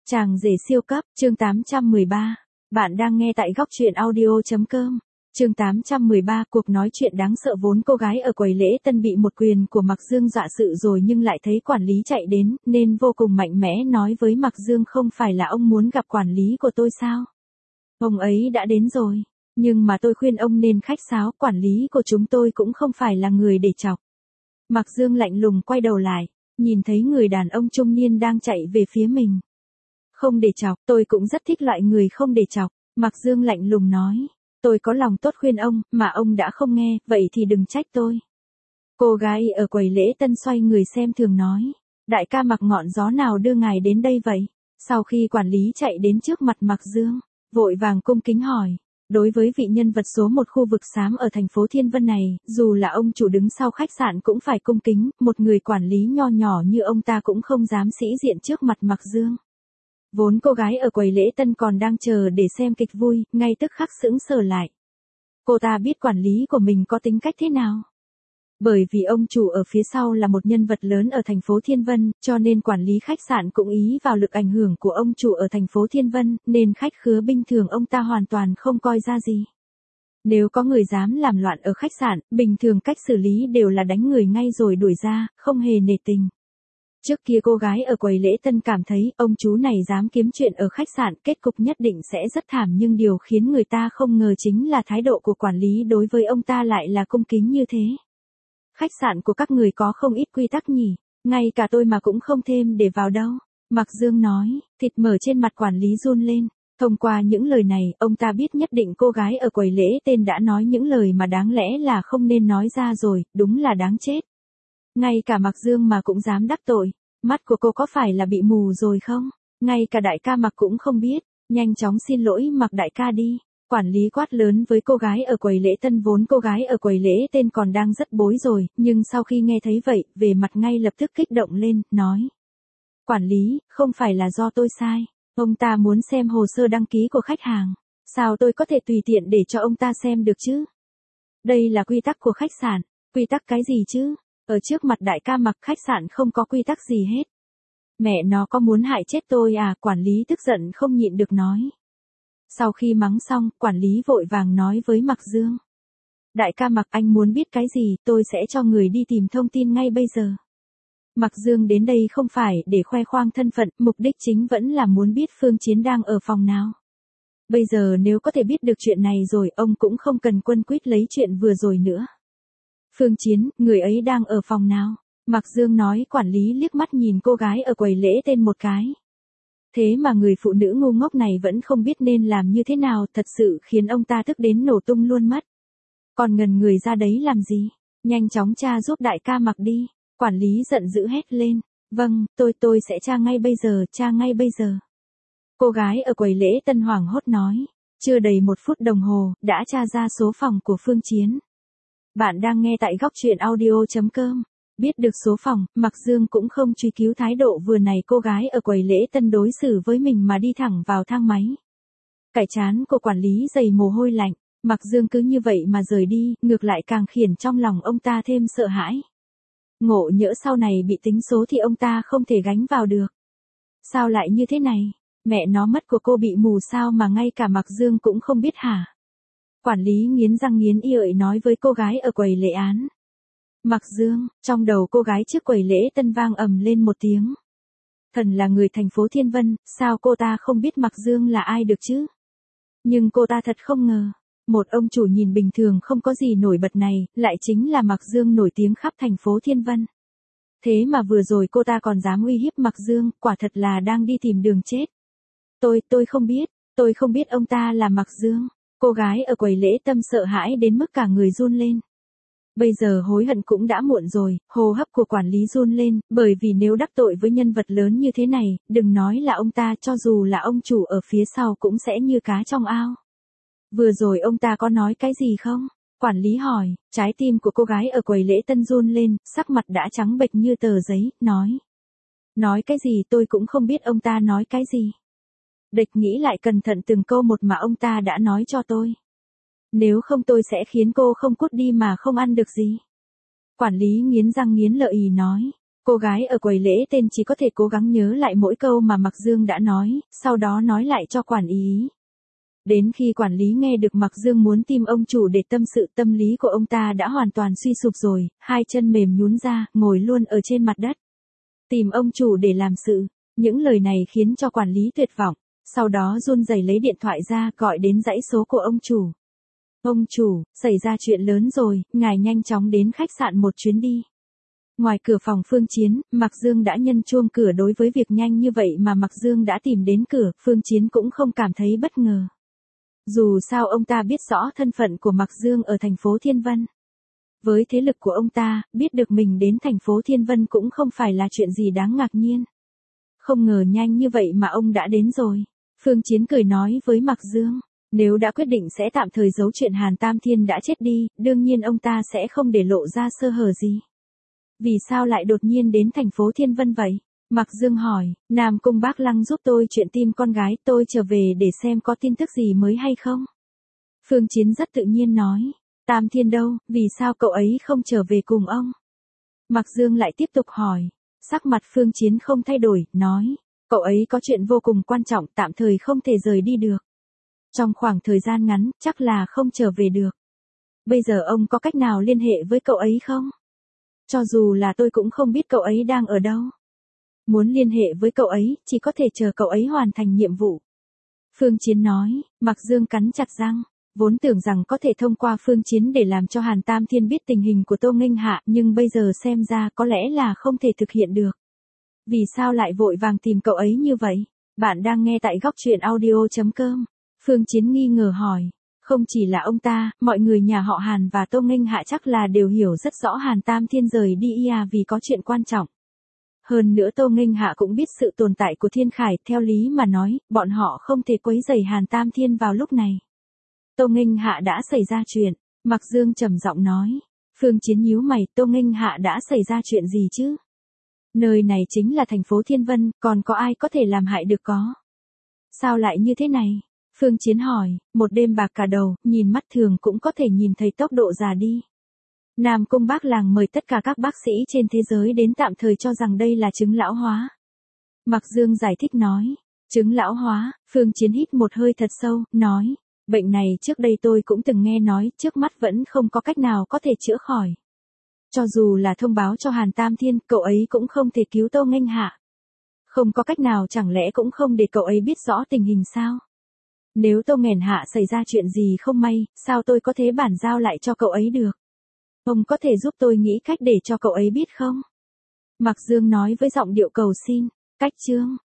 Chàng rể siêu cấp, chương 813. Bạn đang nghe tại góc truyện audio.com. Chương 813, cuộc nói chuyện đáng sợ vốn cô gái ở quầy lễ tân bị một quyền của Mạc Dương dọa sự rồi nhưng lại thấy quản lý chạy đến, nên vô cùng mạnh mẽ nói với Mạc Dương không phải là ông muốn gặp quản lý của tôi sao? Ông ấy đã đến rồi, nhưng mà tôi khuyên ông nên khách sáo, quản lý của chúng tôi cũng không phải là người để chọc. Mạc Dương lạnh lùng quay đầu lại, nhìn thấy người đàn ông trung niên đang chạy về phía mình. Không để chọc, tôi cũng rất thích loại người không để chọc, Mạc Dương lạnh lùng nói. Tôi có lòng tốt khuyên ông, mà ông đã không nghe, vậy thì đừng trách tôi. Cô gái ở quầy lễ tân xoay người xem thường nói. Đại ca Mạc, ngọn gió nào đưa ngài đến đây vậy? Sau khi quản lý chạy đến trước mặt Mạc Dương, vội vàng cung kính hỏi. Đối với vị nhân vật số một khu vực xám ở thành phố Thiên Vân này, dù là ông chủ đứng sau khách sạn cũng phải cung kính, một người quản lý nho nhỏ như ông ta cũng không dám sĩ diện trước mặt Mạc Dương. Vốn cô gái ở quầy lễ tân còn đang chờ để xem kịch vui, ngay tức khắc sững sờ lại. Cô ta biết quản lý của mình có tính cách thế nào. Bởi vì ông chủ ở phía sau là một nhân vật lớn ở thành phố Thiên Vân, cho nên quản lý khách sạn cũng ý vào lực ảnh hưởng của ông chủ ở thành phố Thiên Vân, nên khách khứa bình thường ông ta hoàn toàn không coi ra gì. Nếu có người dám làm loạn ở khách sạn, bình thường cách xử lý đều là đánh người ngay rồi đuổi ra, không hề nể tình. Trước kia cô gái ở quầy lễ tân cảm thấy ông chú này dám kiếm chuyện ở khách sạn, kết cục nhất định sẽ rất thảm, nhưng điều khiến người ta không ngờ chính là thái độ của quản lý đối với ông ta lại là cung kính như thế. Khách sạn của các người có không ít quy tắc nhỉ, ngay cả tôi mà cũng không thêm để vào đâu. Mạc Dương nói, thịt mở trên mặt quản lý run lên. Thông qua những lời này, ông ta biết nhất định cô gái ở quầy lễ tên đã nói những lời mà đáng lẽ là không nên nói ra rồi, đúng là đáng chết. Ngay cả Mạc Dương mà cũng dám đắc tội, mắt của cô có phải là bị mù rồi không? Ngay cả đại ca Mạc cũng không biết, nhanh chóng xin lỗi Mạc đại ca đi. Quản lý quát lớn với cô gái ở quầy lễ tân, vốn cô gái ở quầy lễ tên còn đang rất bối rồi, nhưng sau khi nghe thấy vậy, về mặt ngay lập tức kích động lên, nói. Quản lý, không phải là do tôi sai, ông ta muốn xem hồ sơ đăng ký của khách hàng, sao tôi có thể tùy tiện để cho ông ta xem được chứ? Đây là quy tắc của khách sạn, quy tắc cái gì chứ? Ở trước mặt đại ca Mạc, khách sạn không có quy tắc gì hết. Mẹ nó có muốn hại chết tôi à? Quản lý tức giận không nhịn được nói. Sau khi mắng xong, quản lý vội vàng nói với Mạc Dương. Đại ca Mạc, anh muốn biết cái gì, tôi sẽ cho người đi tìm thông tin ngay bây giờ. Mạc Dương đến đây không phải để khoe khoang thân phận, mục đích chính vẫn là muốn biết Phương Chiến đang ở phòng nào. Bây giờ nếu có thể biết được chuyện này rồi, ông cũng không cần quấn quýt lấy chuyện vừa rồi nữa. Phương Chiến, người ấy đang ở phòng nào? Mạc Dương nói. Quản lý liếc mắt nhìn cô gái ở quầy lễ tên một cái. Thế mà người phụ nữ ngu ngốc này vẫn không biết nên làm như thế nào, thật sự khiến ông ta tức đến nổ tung luôn mất. Còn ngần người ra đấy làm gì? Nhanh chóng tra giúp đại ca Mạc đi. Quản lý giận dữ hét lên. Vâng, tôi sẽ tra ngay bây giờ, tra ngay bây giờ. Cô gái ở quầy lễ tân hoảng hốt nói. Chưa đầy 1 phút đồng hồ, đã tra ra số phòng của Phương Chiến. Bạn đang nghe tại góc truyện audio.com. Biết được số phòng, Mạc Dương cũng không truy cứu thái độ vừa này cô gái ở quầy lễ tân đối xử với mình mà đi thẳng vào thang máy. Cái trán của quản lý dày mồ hôi lạnh, Mạc Dương cứ như vậy mà rời đi, ngược lại càng khiến trong lòng ông ta thêm sợ hãi. Ngộ nhỡ sau này bị tính số thì ông ta không thể gánh vào được. Sao lại như thế này? Mẹ nó, mắt của cô bị mù sao mà ngay cả Mạc Dương cũng không biết hả? Quản lý nghiến răng nghiến lợi nói với cô gái ở quầy lễ án. Mạc Dương, trong đầu cô gái trước quầy lễ tân vang ầm lên một tiếng. Thần là người thành phố Thiên Vân, sao cô ta không biết Mạc Dương là ai được chứ? Nhưng cô ta thật không ngờ, một ông chủ nhìn bình thường không có gì nổi bật này, lại chính là Mạc Dương nổi tiếng khắp thành phố Thiên Vân. Thế mà vừa rồi cô ta còn dám uy hiếp Mạc Dương, quả thật là đang đi tìm đường chết. Tôi không biết ông ta là Mạc Dương. Cô gái ở quầy lễ tân sợ hãi đến mức cả người run lên. Bây giờ hối hận cũng đã muộn rồi, hô hấp của quản lý run lên, bởi vì nếu đắc tội với nhân vật lớn như thế này, đừng nói là ông ta, cho dù là ông chủ ở phía sau cũng sẽ như cá trong ao. Vừa rồi ông ta có nói cái gì không? Quản lý hỏi. Trái tim của cô gái ở quầy lễ tân run lên, sắc mặt đã trắng bệch như tờ giấy, nói. Nói cái gì tôi cũng không biết ông ta nói cái gì. Địch nghĩ lại cẩn thận từng câu một mà ông ta đã nói cho tôi. Nếu không tôi sẽ khiến cô không cút đi mà không ăn được gì. Quản lý nghiến răng nghiến lợi nói. Cô gái ở quầy lễ tên chỉ có thể cố gắng nhớ lại mỗi câu mà Mạc Dương đã nói, sau đó nói lại cho quản lý. Đến khi quản lý nghe được Mạc Dương muốn tìm ông chủ để tâm sự, tâm lý của ông ta đã hoàn toàn suy sụp rồi, hai chân mềm nhũn ra, ngồi luôn ở trên mặt đất. Tìm ông chủ để làm sự, những lời này khiến cho quản lý tuyệt vọng, sau đó run rẩy lấy điện thoại ra gọi đến dãy số của ông chủ. Ông chủ, xảy ra chuyện lớn rồi, ngài nhanh chóng đến khách sạn một chuyến đi. Ngoài cửa phòng Phương Chiến, Mạc Dương đã nhân chuông cửa. Đối với việc nhanh như vậy mà Mạc Dương đã tìm đến cửa, Phương Chiến cũng không cảm thấy bất ngờ. Dù sao ông ta biết rõ thân phận của Mạc Dương ở thành phố Thiên Vân. Với thế lực của ông ta, biết được mình đến thành phố Thiên Vân cũng không phải là chuyện gì đáng ngạc nhiên. Không ngờ nhanh như vậy mà ông đã đến rồi. Phương Chiến cười nói với Mạc Dương, nếu đã quyết định sẽ tạm thời giấu chuyện Hàn Tam Thiên đã chết đi, đương nhiên ông ta sẽ không để lộ ra sơ hở gì. Vì sao lại đột nhiên đến thành phố Thiên Vân vậy? Mạc Dương hỏi, Nam Cung Bác Lăng giúp tôi chuyện tìm con gái, tôi trở về để xem có tin tức gì mới hay không? Phương Chiến rất tự nhiên nói, Tam Thiên đâu, vì sao cậu ấy không trở về cùng ông? Mạc Dương lại tiếp tục hỏi, sắc mặt Phương Chiến không thay đổi, nói, cậu ấy có chuyện vô cùng quan trọng, tạm thời không thể rời đi được. Trong khoảng thời gian ngắn, chắc là không trở về được. Bây giờ ông có cách nào liên hệ với cậu ấy không? Cho dù là tôi cũng không biết cậu ấy đang ở đâu. Muốn liên hệ với cậu ấy, chỉ có thể chờ cậu ấy hoàn thành nhiệm vụ. Phương Chiến nói, Mạc Dương cắn chặt răng, vốn tưởng rằng có thể thông qua Phương Chiến để làm cho Hàn Tam Thiên biết tình hình của Tô Nghênh Hạ, nhưng bây giờ xem ra có lẽ là không thể thực hiện được. Vì sao lại vội vàng tìm cậu ấy như vậy? Bạn đang nghe tại góc truyện audio.com. Phương Chiến nghi ngờ hỏi. Không chỉ là ông ta, mọi người nhà họ Hàn và Tô Nghênh Hạ chắc là đều hiểu rất rõ Hàn Tam Thiên rời đi vì có chuyện quan trọng. Hơn nữa Tô Nghênh Hạ cũng biết sự tồn tại của Thiên Khải, theo lý mà nói, bọn họ không thể quấy rầy Hàn Tam Thiên vào lúc này. Tô Nghênh Hạ đã xảy ra chuyện, Mạc Dương trầm giọng nói. Phương Chiến nhíu mày, Tô Nghênh Hạ đã xảy ra chuyện gì chứ? Nơi này chính là thành phố Thiên Vân, còn có ai có thể làm hại được có? Sao lại như thế này? Phương Chiến hỏi, một đêm bạc cả đầu, nhìn mắt thường cũng có thể nhìn thấy tốc độ già đi. Nam Cung Bác Làng mời tất cả các bác sĩ trên thế giới đến, tạm thời cho rằng đây là chứng lão hóa. Mạc Dương giải thích nói, chứng lão hóa. Phương Chiến hít một hơi thật sâu, nói, bệnh này trước đây tôi cũng từng nghe nói, trước mắt vẫn không có cách nào có thể chữa khỏi. Cho dù là thông báo cho Hàn Tam Thiên, cậu ấy cũng không thể cứu Tô Nghênh Hạ. Không có cách nào, chẳng lẽ cũng không để cậu ấy biết rõ tình hình sao? Nếu Tô Nghênh Hạ xảy ra chuyện gì không may, sao tôi có thể bản giao lại cho cậu ấy được? Ông có thể giúp tôi nghĩ cách để cho cậu ấy biết không? Mạc Dương nói với giọng điệu cầu xin. Cách chương